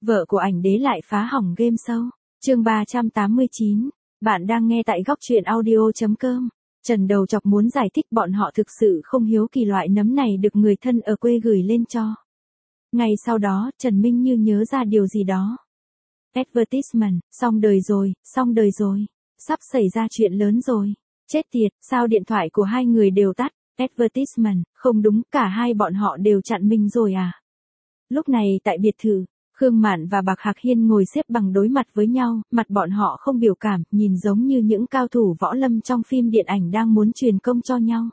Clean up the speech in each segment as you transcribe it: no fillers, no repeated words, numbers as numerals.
Vợ của ảnh đế lại phá hỏng game show. Chương 389. Bạn đang nghe tại góc truyện audio.com. Trần đầu chọc muốn giải thích bọn họ thực sự không hiếu kỳ loại nấm này được người thân ở quê gửi lên cho. Ngay sau đó, Trần Minh Như nhớ ra điều gì đó. Advertisement, xong đời rồi. Sắp xảy ra chuyện lớn rồi. Chết tiệt, sao điện thoại của hai người đều tắt? Advertisement, không đúng, cả hai bọn họ đều chặn mình rồi à? Lúc này tại biệt thự, Khương Mạn và Bạc Hạc Hiên ngồi xếp bằng đối mặt với nhau, mặt bọn họ không biểu cảm, nhìn giống như những cao thủ võ lâm trong phim điện ảnh đang muốn truyền công cho nhau.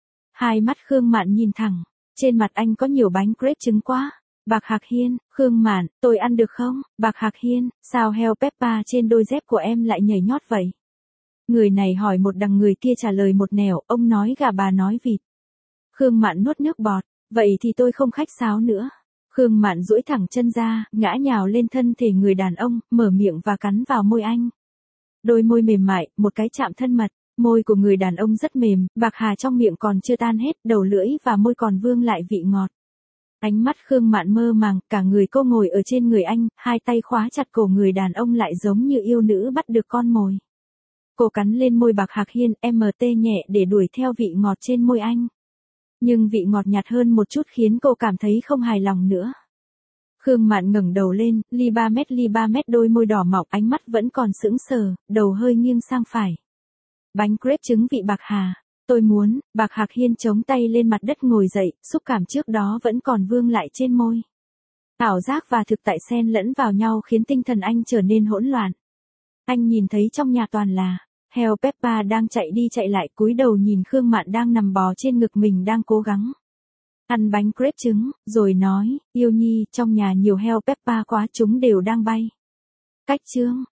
Hai mắt Khương Mạn nhìn thẳng, trên mặt anh có nhiều bánh crepes trứng quá. Bạc Hạc Hiên, Khương Mạn, tôi ăn được không? Bạc Hạc Hiên, sao heo Peppa trên đôi dép của em lại nhảy nhót vậy? Người này hỏi một đằng người kia trả lời một nẻo, ông nói gà bà nói vịt. Khương Mạn nuốt nước bọt, vậy thì tôi không khách sáo nữa. Khương Mạn duỗi thẳng chân ra, ngã nhào lên thân thể người đàn ông, mở miệng và cắn vào môi anh. Đôi môi mềm mại, một cái chạm thân mật, môi của người đàn ông rất mềm, bạc hà trong miệng còn chưa tan hết, đầu lưỡi và môi còn vương lại vị ngọt. Ánh mắt Khương Mạn mơ màng, cả người cô ngồi ở trên người anh, hai tay khóa chặt cổ người đàn ông lại giống như yêu nữ bắt được con mồi. Cô cắn lên môi Bạc Hạc Hiên, MT nhẹ để đuổi theo vị ngọt trên môi anh. Nhưng vị ngọt nhạt hơn một chút khiến cô cảm thấy không hài lòng nữa. Khương Mạn ngẩng đầu lên, ly ba mét đôi môi đỏ mọng, ánh mắt vẫn còn sững sờ, đầu hơi nghiêng sang phải. Bánh crepe trứng vị Bạc Hà, tôi muốn. Bạc Hạc Hiên chống tay lên mặt đất ngồi dậy, xúc cảm trước đó vẫn còn vương lại trên môi. Ảo giác và thực tại xen lẫn vào nhau khiến tinh thần anh trở nên hỗn loạn. Anh nhìn thấy trong nhà toàn là heo Peppa đang chạy đi chạy lại, cúi đầu nhìn Khương Mạn đang nằm bò trên ngực mình đang cố gắng ăn bánh crepe trứng, rồi nói, yêu nhi, trong nhà nhiều heo Peppa quá, chúng đều đang bay. Cách chương,